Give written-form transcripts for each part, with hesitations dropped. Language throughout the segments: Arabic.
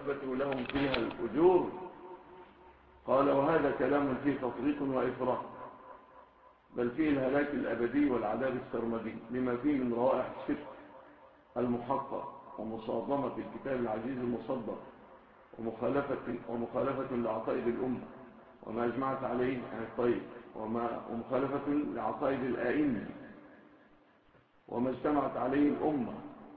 ويثبت لهم فيها الأجور. قال وهذا كلام فيه تفريط وإفراط، بل فيه الهلاك الأبدي والعذاب السرمدي لما فيه من روائح الشرك المحقق ومصادمة الكتاب العزيز المصدق ومخالفة لعقائد الأمة وما أجمعت عليه الطيب ومخالفة لعقائد الآئمة وما اجتمعت عليه الأمة.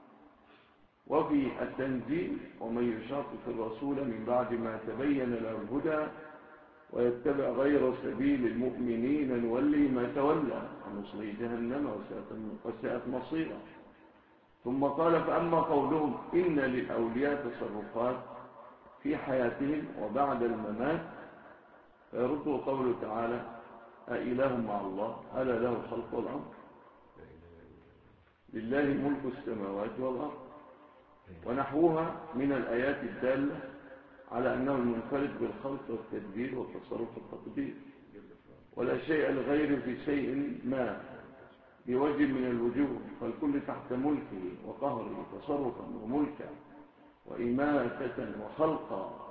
وفي التنزيل ومن يشاقق الرسول من بعد ما تبين له الهدى ويتبع غير سبيل المؤمنين نولي ما تولى ونصلي جهنم وساءت مصيرا. ثم قال فأما قولهم إن للأولياء تصرفات في حياتهم وبعد الممات فيرد قوله تعالى أإله مع الله ألا له الخلق والأمر لله ملك السماوات والأرض ونحوها من الآيات الدالة على أنه المنفرد بالخلق والتدبير والتصرف والتقدير ولا شيء لغيره في شيء ما بوجه من الوجوه، فالكل تحت ملكه وقهره تصرفا وملكا وإماتة وخلقا.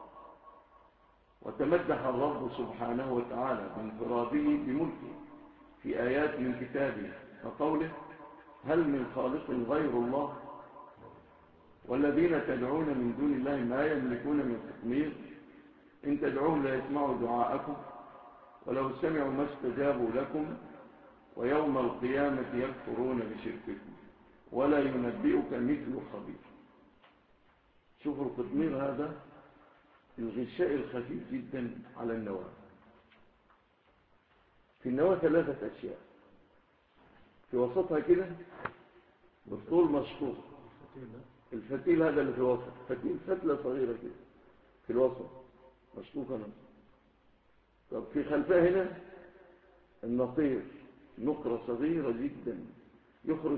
وتمدح الرب سبحانه وتعالى بانفراده بملكه في آيات من كتابه فقوله هل من خالق غير الله والذين تدعون من دون الله ما يملكون من قطمير إن تدعوهم لا يسمعوا دعاءكم ولو سمعوا ما استجابوا لكم ويوم القيامة يكفرون بشرككم ولا ينبئك مثل خبير. شوفوا القطمير هذا الغشاء الخفيف جدا على النواة. في النواة 3 أشياء، في وسطها كده بالطول مشطوط الفتيل هذا اللي في الوسط، فتيل فتلة صغيرة كده في الوسط مشطوطة نص. طب في خلفها هنا النطير نقرة صغيرة جدا يخرج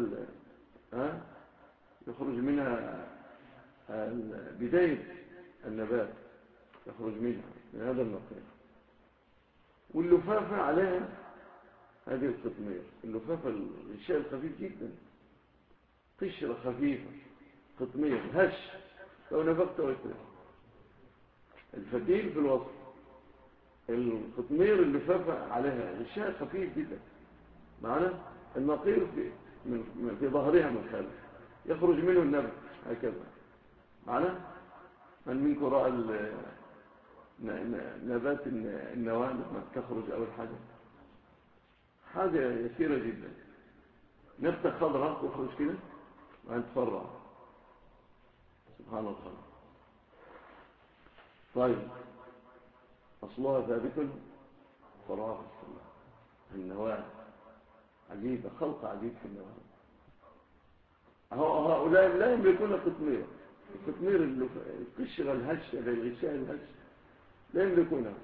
منها بداية النبات يخرج منها من هذا النطير. واللفافة عليها هذه القطمير، اللفافة الغشاء الخفيف جدا قشرة خفيفة قطمير هش لو نفقت ويترك. الفتيل في الوسط، القطمير اللفافة عليها غشاء خفيف جدا معنا. النقير في ظهرها من خلف يخرج منه النبت هكذا معنا. من منكم رأى نبات النواة لما تخرج أول حاجة يسيرة جدا، نبتة خضراء تخرج كده وأن تفرع سبحان الله. طيب أصلها ثابت فرعها في السماء. النواة عجيبة، خلق عجيب في النواة. هؤلاء لا يملكون قطمير، القطمير القشرة الهشة الغشاء الهشة لا يملكونها.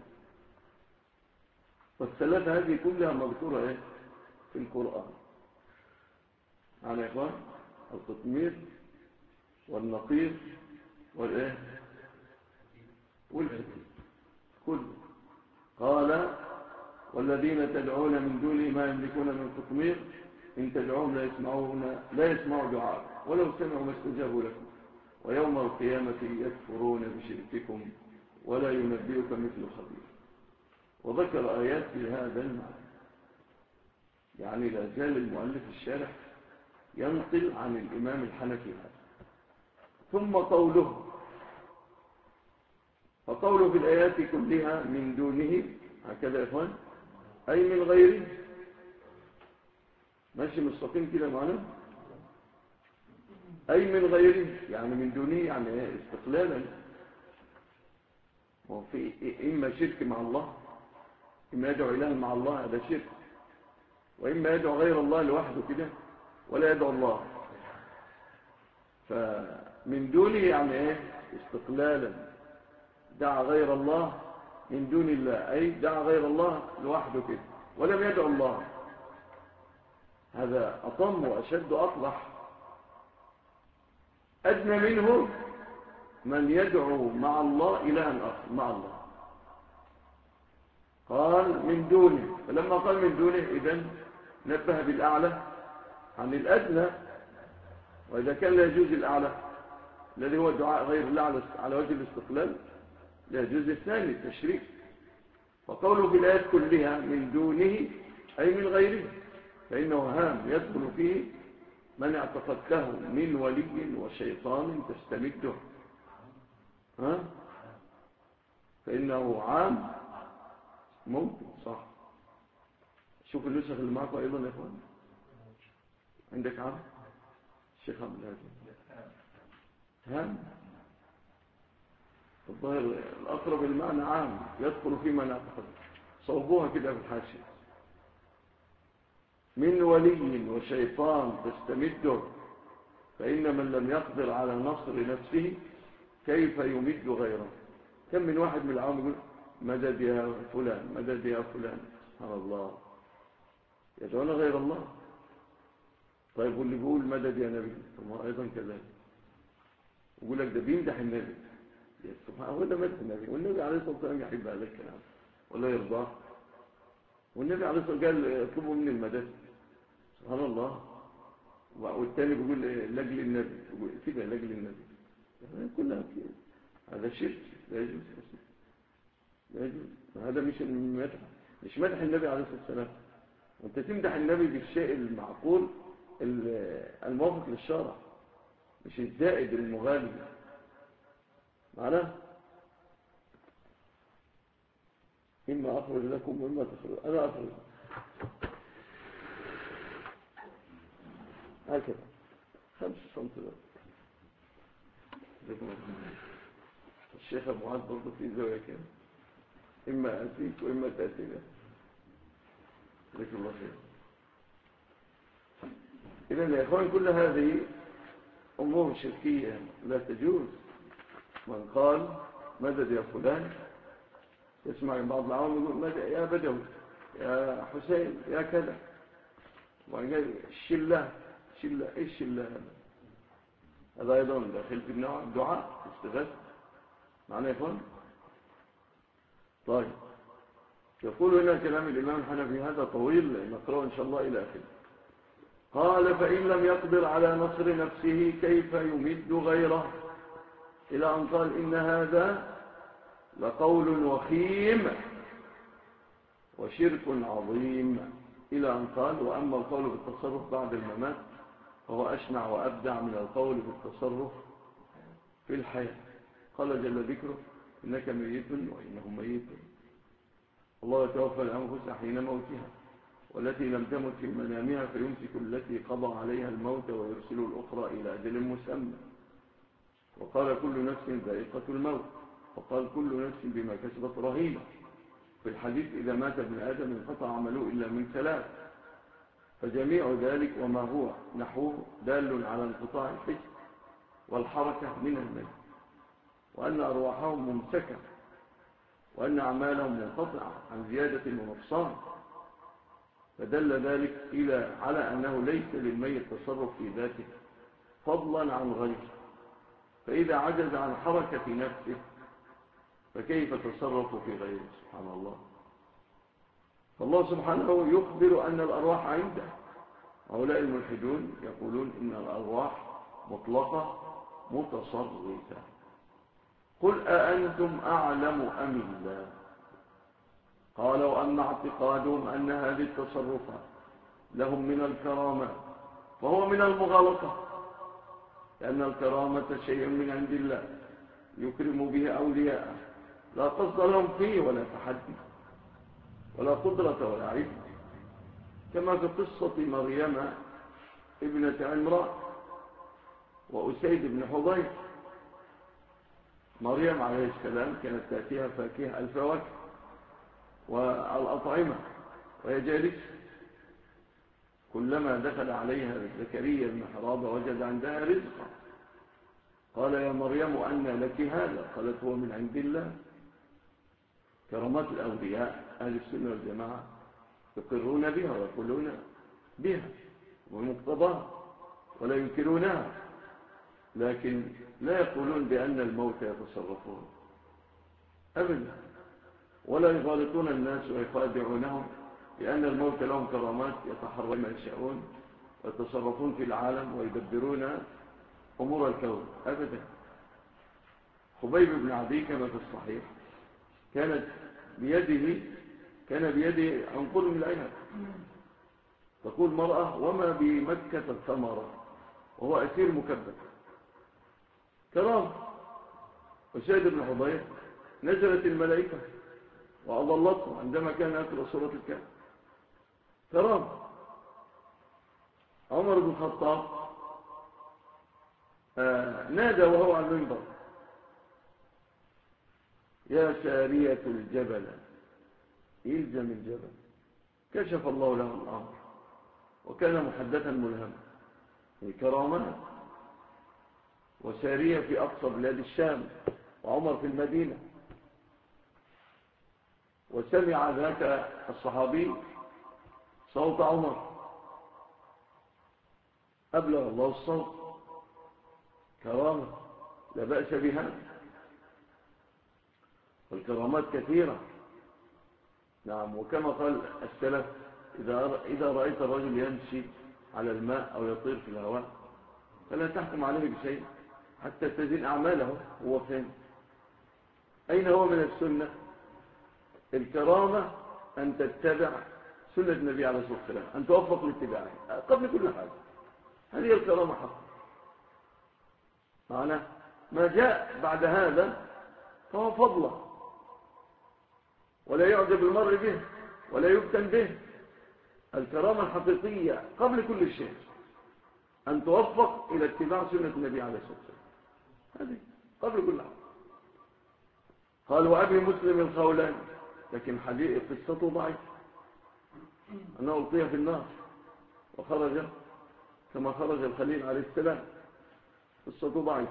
والثلاثة هذه كلها مذكورة في القرآن معنا يا إخوان. القطمير والنقير والفتيل كل. قال والذين تدعون من دونه ما يملكون من قطمير إن تدعوهم لا يسمعوا دعاء ولو سمعوا ما استجابوا لكم ويوم القيامة يكفرون بشرككم ولا ينبئك مثل خبير. وذكر آيات في هذا المعنى. يعني لا زال المؤلف الشارح ينقل عن الإمام الحنفي هذا. ثم فقوله في الآيات كلها من دونه هكذا يا إخوان أي من غيره. ماشي مستقيم كده معنا. أي من غيره يعني من دونه يعني استقلالا. وفي إما شرك مع الله، إما يدعو إله مع الله هذا شرك، وإما يدعو غير الله لوحده كده ولا يدعو الله. فمن دونه يعني استقلالا دعا غير الله من دون الله، أي دعا غير الله لوحده كده ولم يدعو الله. هذا أطم وأشد أطلح. أدنى منه من يدعو مع الله إلها آخر مع الله. قال من دونه، فلما قال من دونه إذن نبه بالأعلى عن الأدنى. وإذا كان لا يجوز الأعلى الذي هو دعاء غير الله على وجه الاستقلال لا يجوز. الثاني التشريك. وقوله في الآيات كلها من دونه أي من غيره، فإنه هام يدخل فيه من اعتقدته من ولي وشيطان تستمده. ها؟ فإنه عام ممكن صح. شوف النسخ اللي معكم أيضا يا إخوان. عندك عام الشيخ عبد الهادي هام. الظاهر الأقرب المعنى عام يدخل في من اعتقد. صوبوها كده في الحاشية. من ولي وشيطان تستمده، فإن من لم يقدر على نصر نفسه كيف يمد غيره. كم من واحد من العوام يقول مدد يا فلان مدد يا فلان. سبحان الله، يدعون غير الله. طيب واللي بيقول مدد يا نبي ثم أيضا كذلك يقول لك ده بيمدح النبي. سبحان الله، ده مدح النبي، والنبي عليه الصلاة والسلام يحب هذا الكلام ولا يرضاه. والنبي عليه الصلاة والسلام قال اطلبوا مني المدد. سبحان الله. والثاني بيقول لاجل النبي، يقول كده لاجل النبي. كلها كده. هذا شرك لا يجوز. لا يجوز. هذا مش مدح النبي عليه الصلاة والسلام. وانت تمدح النبي بالشيء المعقول الموافق للشرع، مش الزائد المغالي. معناه إما أخرج لكم وإما تخرج. أنا أخرج هكذا 5 سنتيمتر. الشيخ أبو عاد برضه في زاوية كده، إما أتيك وإما تأتيك. جزاك الله خير. إذن يا إخوان كل هذه أمور شركية لا تجوز. من قال مدد يا فلان، يسمع بعض العوام يقول مدد يا بدوي يا حسين يا كذا، وقال الشلة شلة. إيش الشلة هذا أيضا داخل في النوع الدعاء استغاثة. معنى يا إخوان. طيب يقول هنا كلام الإمام الحنفي هذا طويل نقرأه إن شاء الله إلى آخره. قال فإن لم يقدر على نصر نفسه كيف يمد غيره، إلى أن قال إن هذا لقول وخيم وشرك عظيم، إلى أن قال وأما القول بالتصرف بعد الممات فهو أشنع وأبدع من القول بالتصرف في الحياة. قال جل ذكره إنك ميت وإنهم ميتون. الله يتوفى الأنفس حين موتها والتي لم تمت في منامها فيمسك التي قضى عليها الموت ويرسل الأخرى إلى أجل مسمى. وقال كل نفس ذائقة الموت، وقال كل نفس بما كسبت رهينة. في الحديث إذا مات ابن آدم انقطع عمله إلا من 3، فجميع ذلك وما هو نحوه دال على انقطاع الحس والحركة من الميت، وأن أرواحهم ممسكة، وأن أعمالهم منقطعة عن زيادة ونقصان. فدل ذلك على أنه ليس للميت تصرف في ذاته فضلا عن غيره، فإذا عجز عن حركة نفسه فكيف تصرف في غيره؟ سبحان الله. فالله سبحانه يخبر أن الأرواح عنده. هؤلاء الملحدون يقولون إن الأرواح مطلقة متصرفة. قل أأنتم أعلم أم الله؟ قال وأما اعتقادهم أن هذه التصرفات لهم من الكرامة فهو من المغالطة، لأن الكرامة شيء من عند الله يكرم به أولياءه، لا قصد لهم فيه ولا تحدي ولا قدرة ولا علم، كما في قصة مريم ابنة عمران وأسيد بن حضير. مريم عليه السلام كانت تأتيها فاكهة الفواكه والأطعمة وهي جالسة، كلما دخل عليها زكريا المحراب وجد عندها رزقا قال يا مريم أنى لك هذا؟ قالت هو من عند الله. كرامات الأولياء أهل السنة والجماعة يقرون بها ويقولون بها ومقتضاها ولا ينكرونها، لكن لا يقولون بأن الموت يتصرفون أبدا، ولا يغالطون الناس ويخادعونهم بأن الموت لهم كرامات يتحرون ما يشاءون ويتصرفون في العالم ويدبرون أمور الكون أبدا. خبيب بن عدي كما في الصحيح كان بيده عنقود من العنب. تقول مرأة: وما بمكة الثمرة، وهو أسير مكبد. كرام. وسيد بن حضير نزلت الملائكة وأضلته عندما كان يقرأ سورة الكهف. كرام. عمر بن الخطاب نادى وهو على المنبر: يا سارية الجبل إلزم الجبل. كشف الله له الأمر وكان محدثا ملهما. كرامات. وسارية في أقصى بلاد الشام وعمر في المدينة. وسمع ذاك الصحابي صوت عمر، أبلغ الله الصوت. كرامة لا بأس بها. والكرامات كثيرة. نعم. وكما قال السلف: إذا رأيت الرجل يمشي على الماء أو يطير في الهواء فلا تحكم عليه بشيء حتى تزين أعماله. هو فين؟ أين هو من السنة؟ الكرامة أن تتبع سنة النبي عليه الصلاة والسلام، أن توفق لاتباعه قبل كل حاجة. هذه الكرامة حق. معنى ما جاء بعد هذا فهو فضله، ولا يعجب المرء به ولا يفتن به. الكرامة الحقيقية قبل كل شيء أن توفق إلى اتباع سنة النبي عليه الصلاة والسلام. هذه قبل كل حاجة. قال: وأبي مسلم الخولاني، لكن حديث قصته ضعيف، أنه ألقي في النار وخرج كما خرج الخليل عليه السلام. قصته ضعيف.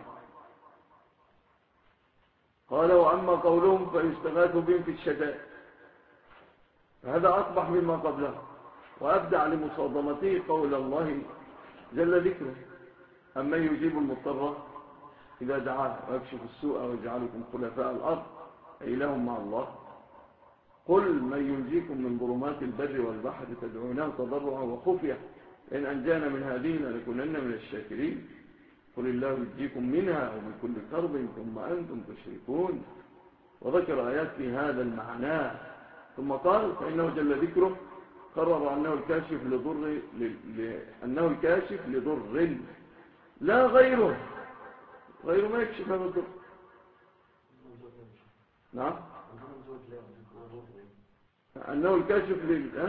قال: وأما قولهم فيستغاث بهم في الشدائد، فهذا أقبح مما قبله وأبدع لمصادمته قول الله جل ذكره: أما يجيب المضطر إذا دعاه ويكشف السوء ويجعلكم خلفاء الأرض أإله مع الله. قل من ينجيكم من ظلمات البر والبحر تدعونه تضرعا وخفية إن أنجانا من هذه لنكونن من الشاكرين. قل الله ينجيكم منها ومن كل كرب ثم أنتم تشركون. وذكر آيات في هذا المعنى. ثم قال: فإنه جل ذكره قرر أنه الكاشف لضر لا غيره ما يكشف هذا الضر. نعم. أنه الكاشف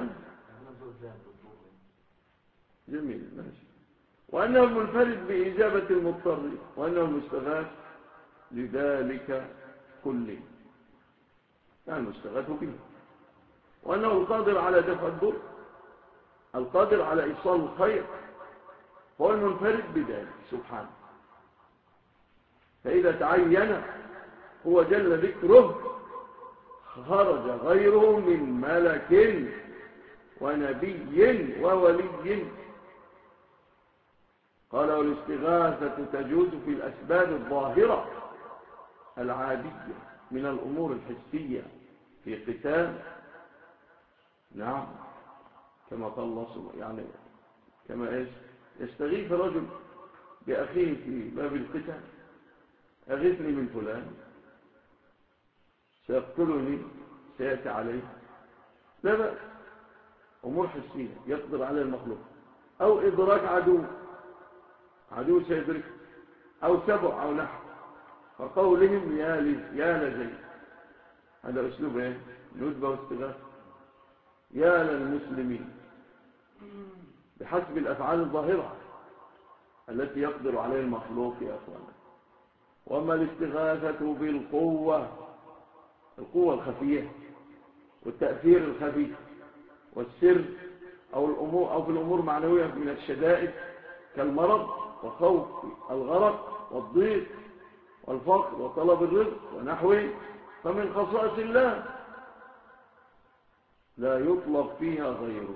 جميل ماشي. وأنه المنفرد بإجابة المضطر، وأنه المستغاث لذلك كله، يعني المستغاث به. وأنه القادر على دفع الضر، القادر على إيصال الخير، هو المنفرد بذلك سبحانه. فإذا تعين هو جل ذكره خرج غيره من ملك ونبي وولي. قال: والاستغاثة تجوز في الأسباب الظاهرة العادية من الأمور الحسية في قتال. نعم. كما قال الله سبحانه، يعني كما يستغيث رجل بأخيه في باب القتال: أغثني من فلان سيقتلني سيأتي عليه. لا بأس. أمور حسية يقدر عليها المخلوق، أو إدراك عدو سيدرك، أو سبع أو نحو. فقولهم يا لزي، هذا أسلوب ندبة واستغاثة. يا للمسلمين، بحسب الأفعال الظاهرة التي يقدر عليها المخلوق يا أخوانا. وما الاستغاثة بالقوة، القوة الخفية والتأثير الخفي والسر، أو في الأمور معنوية من الشدائد كالمرض وخوف الغرق والضيق والفقر وطلب الرزق ونحوه، فمن خصائص الله لا يطلب فيها غيره.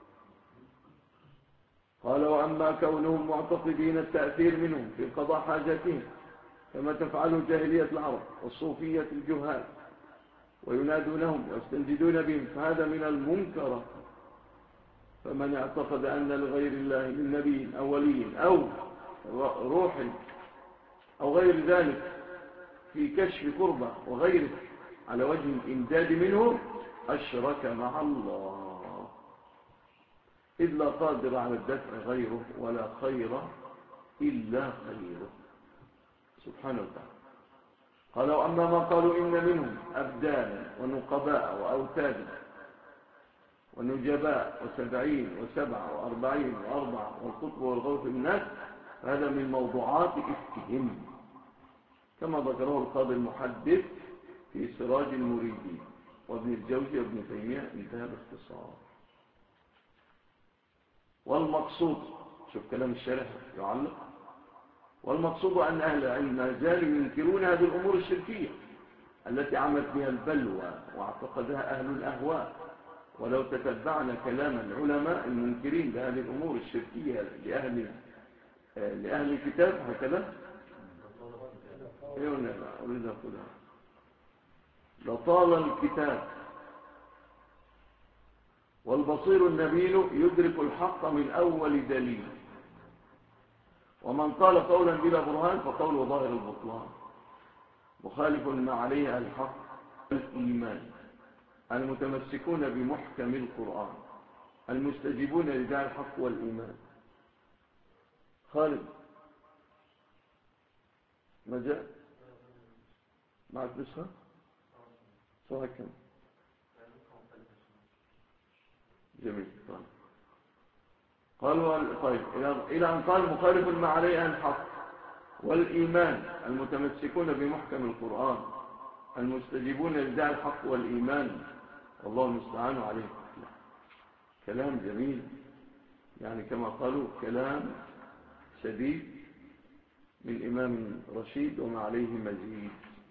قال: وأما كونهم معتقدين التأثير منهم في قضاء حاجاتهم كما تفعله جاهلية العرب والصوفية الجهال، وينادونهم ويستنجدون بهم، فهذا من المنكر. فمن اعتقد أن لغير الله من نبي أو ولي أو روح أو غير ذلك في كشف كربة وغيره على وجه الإمداد منه أشرك مع الله، إذ لا قادر على الدفع غيره ولا خير إلا خيره سبحانه وتعالى. قالوا أما ما قالوا إن منهم أبدالا ونقباء وأوتادا ونجباء وسبعين وسبعة وأربعين وأربعة والقطب والغوث الناس، هذا من موضوعات إفكهم كما ذكره القاضي المحدث في سراج المريدين وابن الجوزي وابن تيمية انتهى باختصار. والمقصود، شوف كلام الشارح يعلق، والمقصود أن أهل العلم ما زالوا ينكرون هذه الأمور الشركية التي عمت بها البلوى واعتقدها أهل الأهواء. ولو تتبعنا كلام العلماء المنكرين لهذه الأمور الشركية لأهل الكتاب هكذا أريد أقولها لطال الكتاب والبصير النبيل يدرك الحق من أول دليل، ومن قال قولا بلا برهان فقوله ظاهر البطلان مخالف ما عليه الحق الإيمان المتمسكون بمحكم القرآن المستجيبون لداعي الحق والإيمان. خالد ما جاء معك نسخة صحيح كم جميل. قالوا طيب إلى أن قال مخالف ما عليه الحق والإيمان المتمسكون بمحكم القرآن المستجيبون لداعي الحق والإيمان والله المستعان عليه. كلام جميل، يعني كما قالوا كلام سديد من إمام رشيد وما عليه مزيد.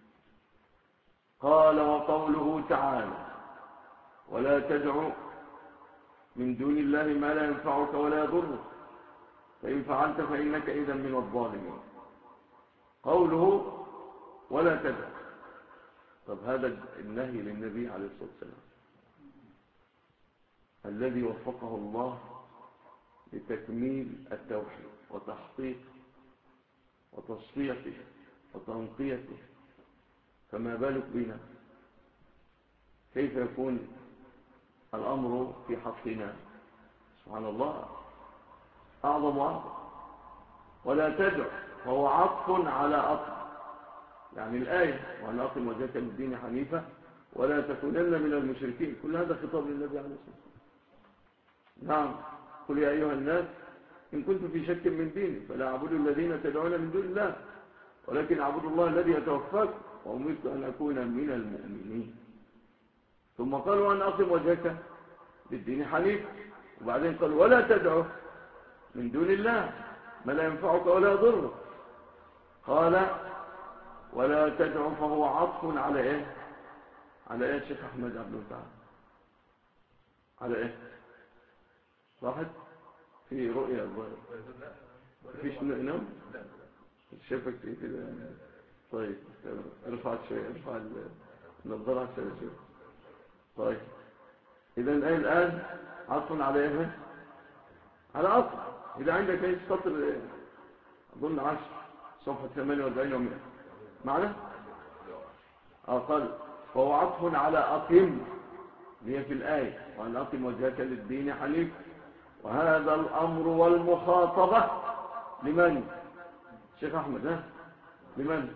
قال وقوله تعالى ولا تدع من دون الله ما لا ينفعك ولا يضرك فإن فعلت فإنك إذا من الظالمين. قوله ولا تدع، طب هذا النهي للنبي عليه الصلاة والسلام الذي وفقه الله لتكميل التوحيد وتحقيق وتصفيته وتنقيته، فما بالك بنا؟ كيف يكون الأمر في حقنا؟ سبحان الله أعظم وأعظم. ولا تدع فهو عطف على عطف، يعني الآية وأن أقم وجهك للدين حنيفة ولا تكونن من المشركين، كل هذا خطاب للنبي عليه الصلاة والسلام. نعم قل يا أيها الناس إن كنتم في شك من ديني فلا أعبد الذين تدعون من دون الله ولكن أعبد الله الذي يتوفاكم وأمرت أن أكون من المؤمنين. ثم قال وأن أقم وجهك للدين حنيفة، وبعدين قال ولا تدعو من دون الله ما لا ينفعك ولا يضرك. قال ولا تدعو فهو عطف على إيه؟ على إيه الشيخ أحمد عبد الوهاب؟ على إيه؟ واحد في رؤية الظاهر فيش نوم شافك كده. طيب ارفع شوية، ارفع النظارة شوية. طيب إذا الآن عطف على إيه؟ على عطف. إذا عندك أي سطر أظن 10 صفحة 48 و100 معنا؟ قال فهو عطف على أقم هي في الآية وأن أقم وجهك للدين حنيف، وهذا الأمر والمخاطبة لمن؟ شيخ أحمد ها؟ لمن؟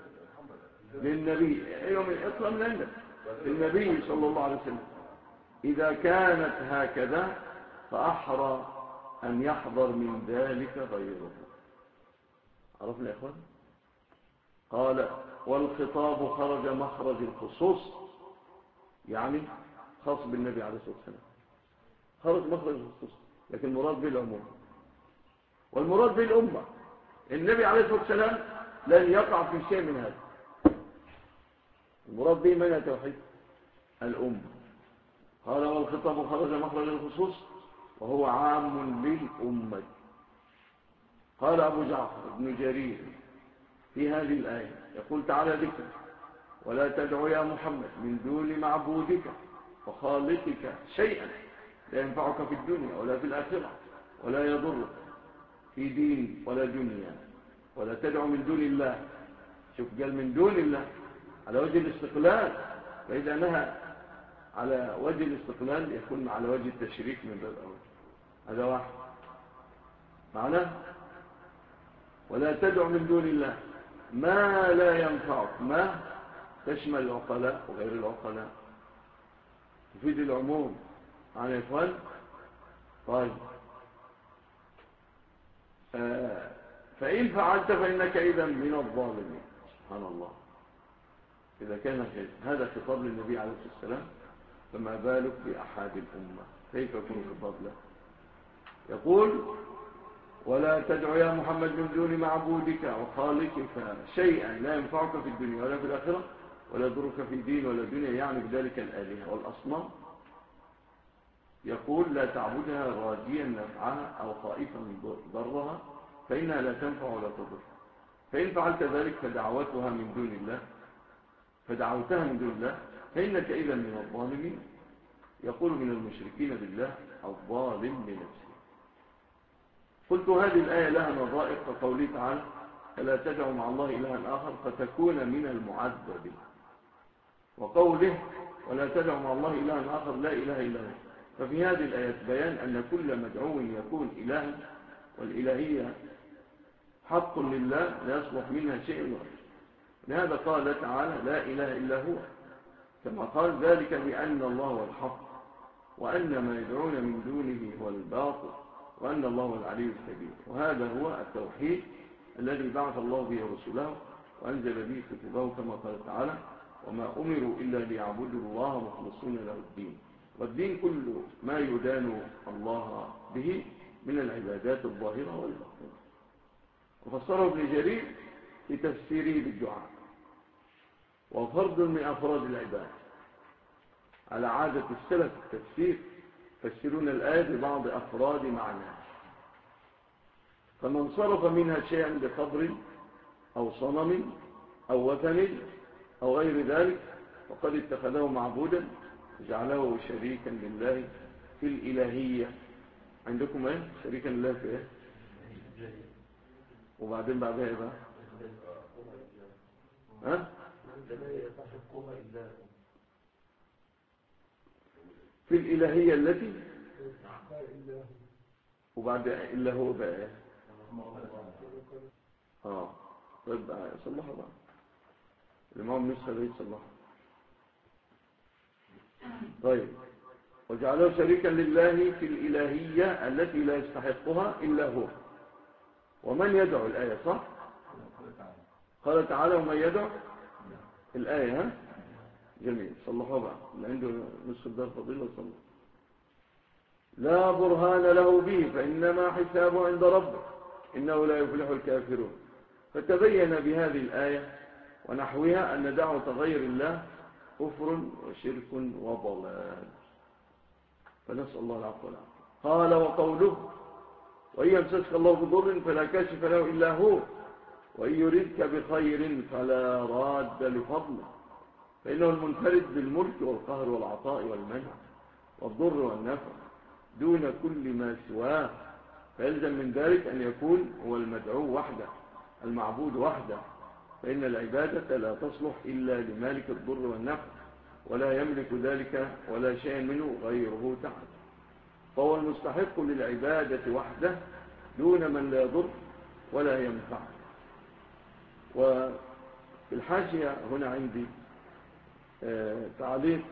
للنبي. أيوة من اطلع من عندك للنبي صلى الله عليه وسلم. إذا كانت هكذا فأحرى أن يحضر من ذلك غيره. عرفنا يا إخوان؟ قال والخطاب خرج مخرج الخصوص، يعني خاص بالنبي عليه الصلاة والسلام، خرج مخرج الخصوص، لكن المراد به العموم والمراد به الأمة. النبي عليه الصلاة والسلام لن يقع في شيء من هذا. المراد به من توحيد الأمة. قال والخطاب خرج مخرج الخصوص وهو عام للأمة. قال أبو جعفر بن جرير في هذه الآية يقول تعالى ذكر ولا تدعو يا محمد من دون معبودك وخالقك شيئا لا ينفعك في الدنيا ولا في الآخرة ولا يضرك في دين ولا دنيا. ولا تدعو من دون الله شوف قال من دون الله على وجه الاستقلال، فإذا نهى على وجه الاستقلال يكون على وجه التشريك من باب أول. هذا واحد معناه. ولا تدع من دون الله ما لا ينفعك. ما تشمل العقلاء وغير العقلاء، تفيد العموم. معنا يا إخوان؟ طيب فإن فعلت فإنك إذا من الظالمين. سبحان الله. إذا كان هذا خطاب للنبي عليه الصلاة والسلام، فما بالك بأحد الأمة، كيف يكون خطاب له؟ يقول ولا تدع يا محمد من دون معبودك وخالقك شيئا لا ينفعك في الدنيا ولا في الآخرة ولا يضرك في دين ولا دنيا، يعني بذلك الآلهة والأصنام. يقول لا تعبدها راجيا نفعها أو خائفا ضرها فإنها لا تنفع ولا تضر. فإن فعلت ذلك فدعوتها من دون الله فإنك إذا من الظالمين. يقول من المشركين بالله الظالم لنفسه. قلت هذه الآية لها نظائر كقوله تعالى فلا تدعوا مع الله إلها آخر فتكون من المعذبين، وقوله ولا تدعوا مع الله إلها آخر لا إله إلا هو. ففي هذه الآية بيان أن كل مدعو يكون إلها، والإلهية حق لله لا يصلح منها شيء غيره. لهذا قال تعالى لا إله إلا هو، كما قال ذلك بأن الله هو الحق وأن ما يدعون من دونه هو الباطل وأن الله هو العلي الكبير. وهذا هو التوحيد الذي بعث الله به رسوله وأنزل به كتبه، كما قال تعالى وما أمروا إلا ليعبدوا الله مخلصين له الدين. والدين كل ما يدان الله به من العبادات الظاهرة والباطنة. وفسره ابن جرير في تفسيره بالدعاء، وفرد من أفراد العباد على عادة السلف التفسير يفسرون الآية ببعض أفراد معناها، فمن صرف منها شيئا لقبر أو صنم أو وثن أو غير ذلك فقد اتخذه معبودا جعله شريكا لله في الإلهية. عندكم ايه شريكا لله في ايه؟ وبعدين بعدها ايه بقى؟ ها؟ في الإلهية التي وبعد إلا هو بقى ايه؟ طيب صلحوا بقى الإمام نسخة ده يصلحوا. طيب وجعله شريكا لله في الإلهية التي لا يستحقها إلا هو. ومن يدعو الآية صح؟ قال تعالى ومن يدعو الآية. ها؟ جميل صلحوا بقى اللي عنده نسخة دار فضيلة صلح. لا برهان له به فإنما حسابه عند ربه إنه لا يفلح الكافرون. فتبين بهذه الآية ونحوها أن دعوة غير الله كفر وشرك وضلال، فنسأل الله العفو والعافية. قال وقوله وإن يمسسك الله بضر فلا كاشف له إلا هو وإن يردك بخير فلا راد لفضله فإنه المنفرد بالملك والقهر والعطاء والمنع والضر والنفع دون كل ما سواه. فيلزم من ذلك أن يكون هو المدعو وحده المعبود وحده، فإن العبادة لا تصلح إلا لمالك الضر والنفع ولا يملك ذلك ولا شيء منه غيره تعالى، فهو المستحق للعبادة وحده دون من لا يضر ولا ينفع. وفي الحاشية هنا عندي تعليق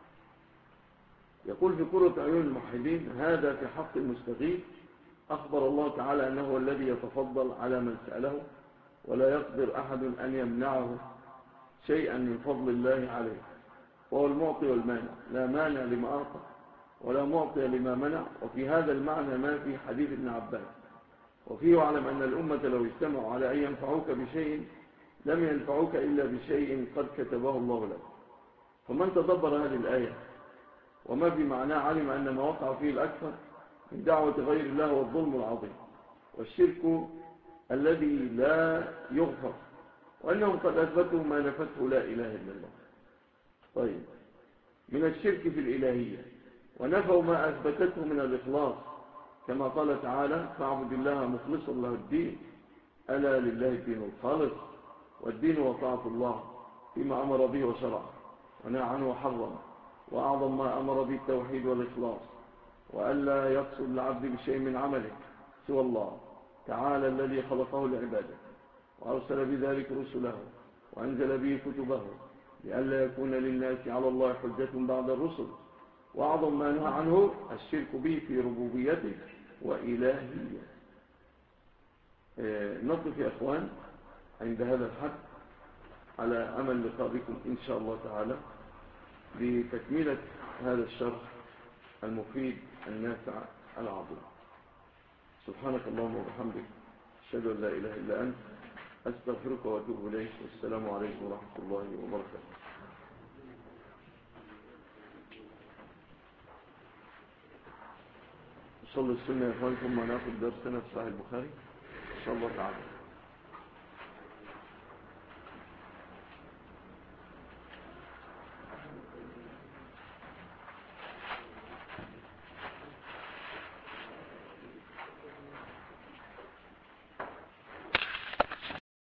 يقول في قرة عيون الموحدين هذا في حق المستغيث أخبر الله تعالى أنه الذي يتفضل على من سأله ولا يقدر أحد أن يمنعه شيئا من فضل الله عليه، وهو المعطي والمانع لا مانع لما أعطى ولا معطي لما منع. وفي هذا المعنى ما في حديث ابن عباس وفيه يعلم أن الأمة لو اجتمعوا على أن ينفعوك بشيء لم ينفعوك إلا بشيء قد كتبه الله لك. فمن تدبر هذه الآية وما في معناه علم أن ما وقع فيه الأكثر من دعوة غير الله هو الظلم العظيم والشرك الذي لا يغفر، وأنهم قد أثبتوا ما نفته لا إله إلا الله. طيب من الشرك في الإلهية ونفوا ما أثبتته من الإخلاص كما قال تعالى فاعبد الله مخلصا له الدين ألا لله الدين الخالص. والدين هو طاعة الله فيما أمر به وشرع ونهى عنه وحرم، وأعظم ما أمر به التوحيد والإخلاص، وألا يقصد العبد بشيء من عمله سوى الله تعالى الذي خلقه لعباده وأرسل بذلك رسله وأنزل به كتبه لئلا يكون للناس على الله حجة بعد الرسل. وأعظم ما نهى عنه الشرك به في ربوبيته وإلهيته. نقف يا أخوان عند هذا الحد على أمل لقاء بكم إن شاء الله تعالى لتكملة هذا الشرح المفيد النافع العظيم. سبحانك اللهم وبحمدك أشهد أن لا إله إلا أنت أستغفرك وأتوب إليك. والسلام عليكم ورحمة الله وبركاته. صلوا السنة يا أخوان ثم نأخذ درسنا في صحيح البخاري إن شاء الله تعالى.